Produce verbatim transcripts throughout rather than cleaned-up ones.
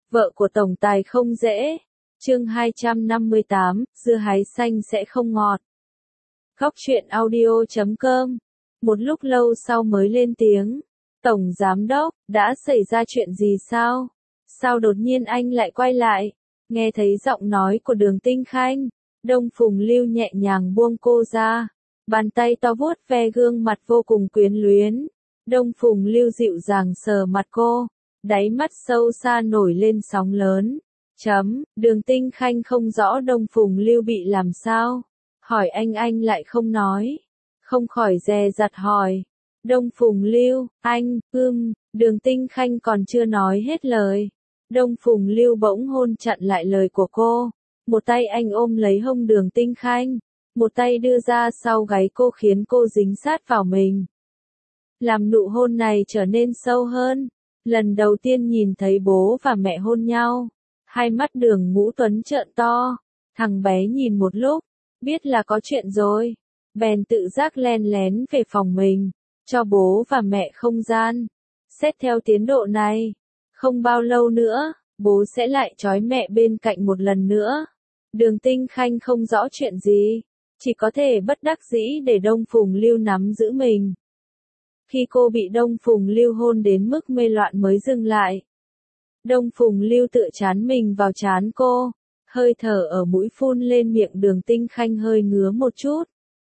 Vợ của tổng tài không dễ. Chương hai trăm năm mươi tám, dưa hái xanh sẽ không ngọt. Góc truyện audio chấm com. Một lúc lâu sau mới lên tiếng. Tổng giám đốc, đã xảy ra chuyện gì sao? Sao đột nhiên anh lại quay lại? Nghe thấy giọng nói của Đường Tinh Khanh, Đông Phùng Lưu nhẹ nhàng buông cô ra. Bàn tay to vuốt ve gương mặt vô cùng quyến luyến. Đông Phùng Lưu dịu dàng sờ mặt cô. Đáy mắt sâu xa nổi lên sóng lớn. Chấm, Đường Tinh Khanh không rõ Đông Phùng Lưu bị làm sao. Hỏi anh anh lại không nói. Không khỏi dè dặt hỏi. Đông Phùng Lưu, anh, ưm, Đường Tinh Khanh còn chưa nói hết lời. Đông Phùng Lưu bỗng hôn chặn lại lời của cô. Một tay anh ôm lấy hông Đường Tinh Khanh. Một tay đưa ra sau gáy cô khiến cô dính sát vào mình. Làm nụ hôn này trở nên sâu hơn. Lần đầu tiên nhìn thấy bố và mẹ hôn nhau. Hai mắt Đường Ngũ Tuấn trợn to. Thằng bé nhìn một lúc. Biết là có chuyện rồi. Bèn tự giác len lén về phòng mình. Cho bố và mẹ không gian. Xét theo tiến độ này. Không bao lâu nữa. Bố sẽ lại trói mẹ bên cạnh một lần nữa. Đường Tinh Khanh không rõ chuyện gì. Chỉ có thể bất đắc dĩ để Đông Phùng Lưu nắm giữ mình. Khi cô bị Đông Phùng Lưu hôn đến mức mê loạn mới dừng lại. Đông Phùng Lưu tựa chán mình vào trán cô. Hơi thở ở mũi phun lên miệng Đường Tinh Khanh hơi ngứa một chút.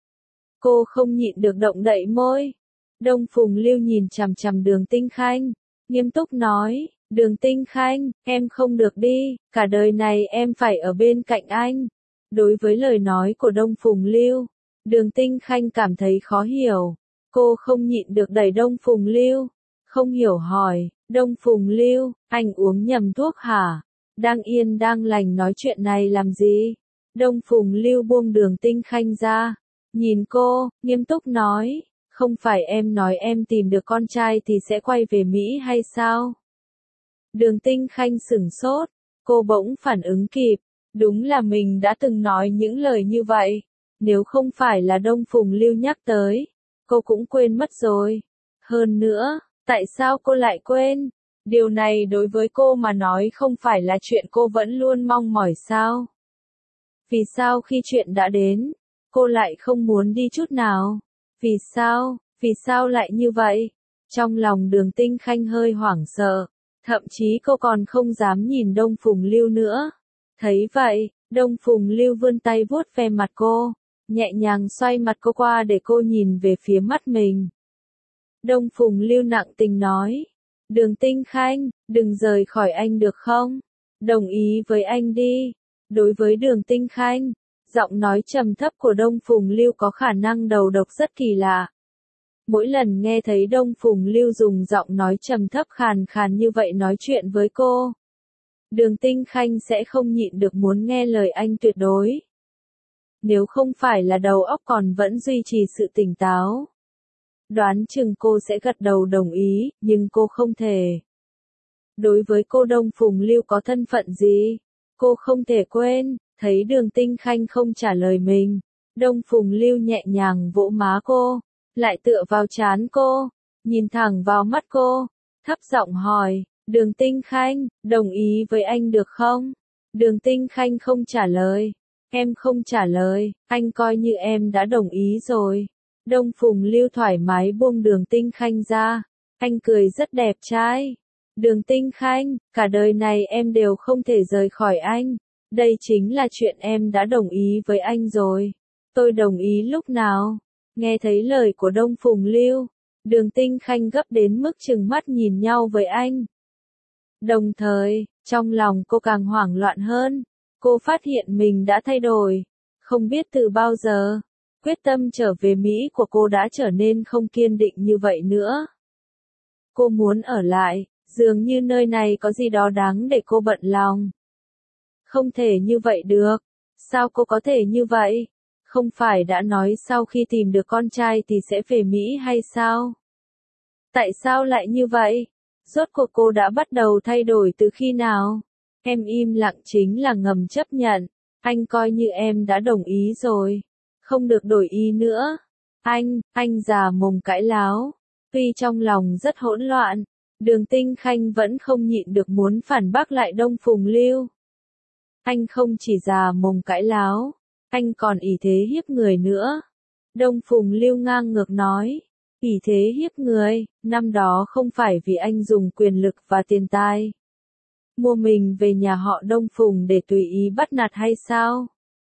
Cô không nhịn được động đậy môi. Đông Phùng Lưu nhìn chằm chằm Đường Tinh Khanh. Nghiêm túc nói, Đường Tinh Khanh, em không được đi, cả đời này em phải ở bên cạnh anh. Đối với lời nói của Đông Phùng Lưu, Đường Tinh Khanh cảm thấy khó hiểu. Cô không nhịn được đẩy Đông Phùng Lưu. Không hiểu hỏi, Đông Phùng Lưu, anh uống nhầm thuốc hả? Đang yên đang lành nói chuyện này làm gì? Đông Phùng Lưu buông Đường Tinh Khanh ra. Nhìn cô, nghiêm túc nói, không phải em nói em tìm được con trai thì sẽ quay về Mỹ hay sao? Đường Tinh Khanh sửng sốt. Cô bỗng phản ứng kịp. Đúng là mình đã từng nói những lời như vậy. Nếu không phải là Đông Phùng Lưu nhắc tới, cô cũng quên mất rồi. Hơn nữa, tại sao cô lại quên? Điều này đối với cô mà nói không phải là chuyện cô vẫn luôn mong mỏi sao? Vì sao khi chuyện đã đến, cô lại không muốn đi chút nào? Vì sao, vì sao lại như vậy? Trong lòng Đường Tinh Khanh hơi hoảng sợ, thậm chí cô còn không dám nhìn Đông Phùng Lưu nữa. Thấy vậy, Đông Phùng Lưu vươn tay vuốt ve mặt cô, nhẹ nhàng xoay mặt cô qua để cô nhìn về phía mắt mình. Đông Phùng Lưu nặng tình nói, Đường Tinh Khanh, đừng rời khỏi anh được không? Đồng ý với anh đi. Đối với Đường Tinh Khanh, giọng nói trầm thấp của Đông Phùng Lưu có khả năng đầu độc rất kỳ lạ. Mỗi lần nghe thấy Đông Phùng Lưu dùng giọng nói trầm thấp khàn khàn như vậy nói chuyện với cô, Đường Tinh Khanh sẽ không nhịn được muốn nghe lời anh tuyệt đối. Nếu không phải là đầu óc còn vẫn duy trì sự tỉnh táo, đoán chừng cô sẽ gật đầu đồng ý, nhưng cô không thể. Đối với cô Đông Phùng Lưu có thân phận gì, cô không thể quên. Thấy Đường Tinh Khanh không trả lời mình, Đông Phùng Lưu nhẹ nhàng vỗ má cô, lại tựa vào trán cô, nhìn thẳng vào mắt cô, thấp giọng hỏi, Đường Tinh Khanh, đồng ý với anh được không? Đường Tinh Khanh không trả lời. Em không trả lời, anh coi như em đã đồng ý rồi. Đông Phùng Lưu thoải mái buông Đường Tinh Khanh ra. Anh cười rất đẹp trai. Đường Tinh Khanh, cả đời này em đều không thể rời khỏi anh. Đây chính là chuyện em đã đồng ý với anh rồi. Tôi đồng ý lúc nào? Nghe thấy lời của Đông Phùng Lưu, Đường Tinh Khanh gấp đến mức trừng mắt nhìn nhau với anh. Đồng thời, trong lòng cô càng hoảng loạn hơn. Cô phát hiện mình đã thay đổi. Không biết từ bao giờ, quyết tâm trở về Mỹ của cô đã trở nên không kiên định như vậy nữa. Cô muốn ở lại, dường như nơi này có gì đó đáng để cô bận lòng. Không thể như vậy được. Sao cô có thể như vậy? Không phải đã nói sau khi tìm được con trai thì sẽ về Mỹ hay sao? Tại sao lại như vậy? Rốt cuộc cô đã bắt đầu thay đổi từ khi nào? Em im lặng chính là ngầm chấp nhận. Anh coi như em đã đồng ý rồi. Không được đổi ý nữa. Anh, anh già mồm cãi láo. Tuy trong lòng rất hỗn loạn, Đường Tinh Khanh vẫn không nhịn được muốn phản bác lại Đông Phùng Lưu. Anh không chỉ già mồm cãi láo, anh còn ỷ thế hiếp người nữa. Đông Phùng Lưu ngang ngược nói, ỷ thế hiếp người, năm đó không phải vì anh dùng quyền lực và tiền tài mua mình về nhà họ Đông Phùng để tùy ý bắt nạt hay sao?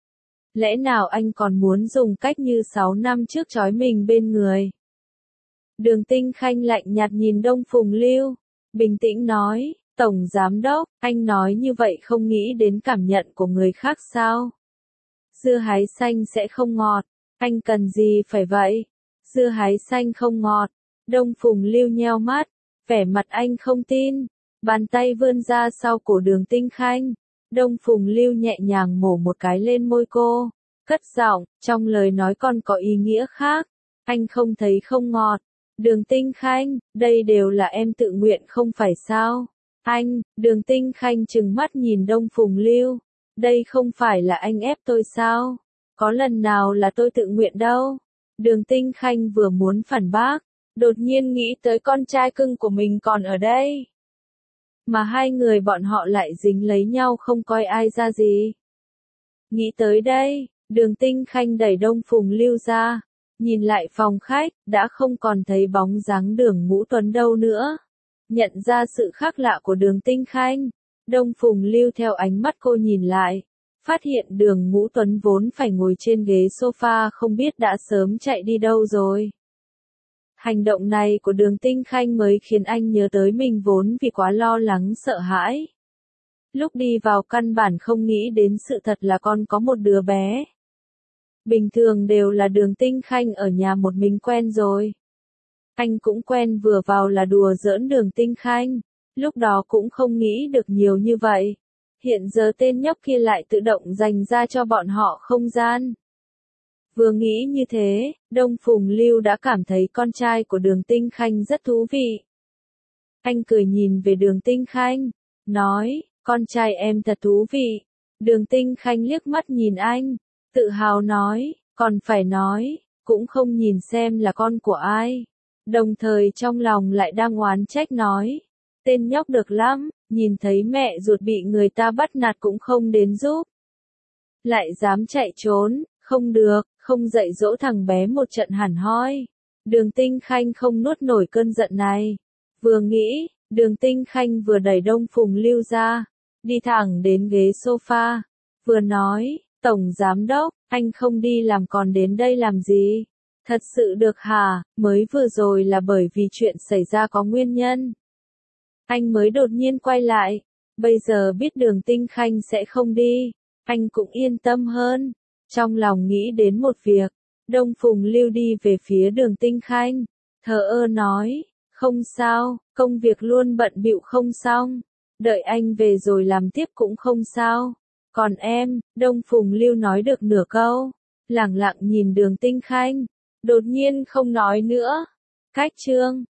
Lẽ nào anh còn muốn dùng cách như sáu năm trước trói mình bên người? Đường Tinh Khanh lạnh nhạt nhìn Đông Phùng Lưu, bình tĩnh nói, Tổng Giám Đốc, anh nói như vậy không nghĩ đến cảm nhận của người khác sao? Dưa hái xanh sẽ không ngọt, anh cần gì phải vậy? Dưa hái xanh không ngọt. Đông Phùng Lưu nheo mắt, vẻ mặt anh không tin, bàn tay vươn ra sau cổ Đường Tinh Khanh. Đông Phùng Lưu nhẹ nhàng mổ một cái lên môi cô, cất giọng, trong lời nói còn có ý nghĩa khác, anh không thấy không ngọt. Đường Tinh Khanh, đây đều là em tự nguyện không phải sao? Anh, Đường Tinh Khanh trừng mắt nhìn Đông Phùng Lưu, đây không phải là anh ép tôi sao? Có lần nào là tôi tự nguyện đâu. Đường Tinh Khanh vừa muốn phản bác, đột nhiên nghĩ tới con trai cưng của mình còn ở đây. Mà hai người bọn họ lại dính lấy nhau không coi ai ra gì. Nghĩ tới đây, Đường Tinh Khanh đẩy Đông Phùng Lưu ra, nhìn lại phòng khách, đã không còn thấy bóng dáng Đường Ngũ Tuấn đâu nữa. Nhận ra sự khác lạ của Đường Tinh Khanh, Đông Phùng Lưu theo ánh mắt cô nhìn lại, phát hiện Đường Ngũ Tuấn vốn phải ngồi trên ghế sofa không biết đã sớm chạy đi đâu rồi. Hành động này của Đường Tinh Khanh mới khiến anh nhớ tới mình vốn vì quá lo lắng sợ hãi. Lúc đi vào căn bản không nghĩ đến sự thật là con có một đứa bé. Bình thường đều là Đường Tinh Khanh ở nhà một mình quen rồi. Anh cũng quen vừa vào là đùa giỡn Đường Tinh Khanh, lúc đó cũng không nghĩ được nhiều như vậy. Hiện giờ tên nhóc kia lại tự động dành ra cho bọn họ không gian. Vừa nghĩ như thế, Đông Phùng Lưu đã cảm thấy con trai của Đường Tinh Khanh rất thú vị. Anh cười nhìn về Đường Tinh Khanh, nói, con trai em thật thú vị. Đường Tinh Khanh liếc mắt nhìn anh, tự hào nói, còn phải nói, cũng không nhìn xem là con của ai. Đồng thời trong lòng lại đang oán trách nói, tên nhóc được lắm, nhìn thấy mẹ ruột bị người ta bắt nạt cũng không đến giúp. Lại dám chạy trốn, không được, không dạy dỗ thằng bé một trận hẳn hoi. Đường Tinh Khanh không nuốt nổi cơn giận này. Vừa nghĩ, Đường Tinh Khanh vừa đẩy Đông Phùng Lưu ra, đi thẳng đến ghế sofa, vừa nói, Tổng Giám Đốc, anh không đi làm còn đến đây làm gì? Thật sự được hả? Mới vừa rồi là bởi vì chuyện xảy ra có nguyên nhân. Anh mới đột nhiên quay lại, bây giờ biết Đường Tinh Khanh sẽ không đi, anh cũng yên tâm hơn. Trong lòng nghĩ đến một việc, Đông Phùng Lưu đi về phía Đường Tinh Khanh, thờ ơ nói, không sao, công việc luôn bận bịu không xong, đợi anh về rồi làm tiếp cũng không sao. Còn em, Đông Phùng Lưu nói được nửa câu, lẳng lặng nhìn Đường Tinh Khanh, đột nhiên không nói nữa. Cách chương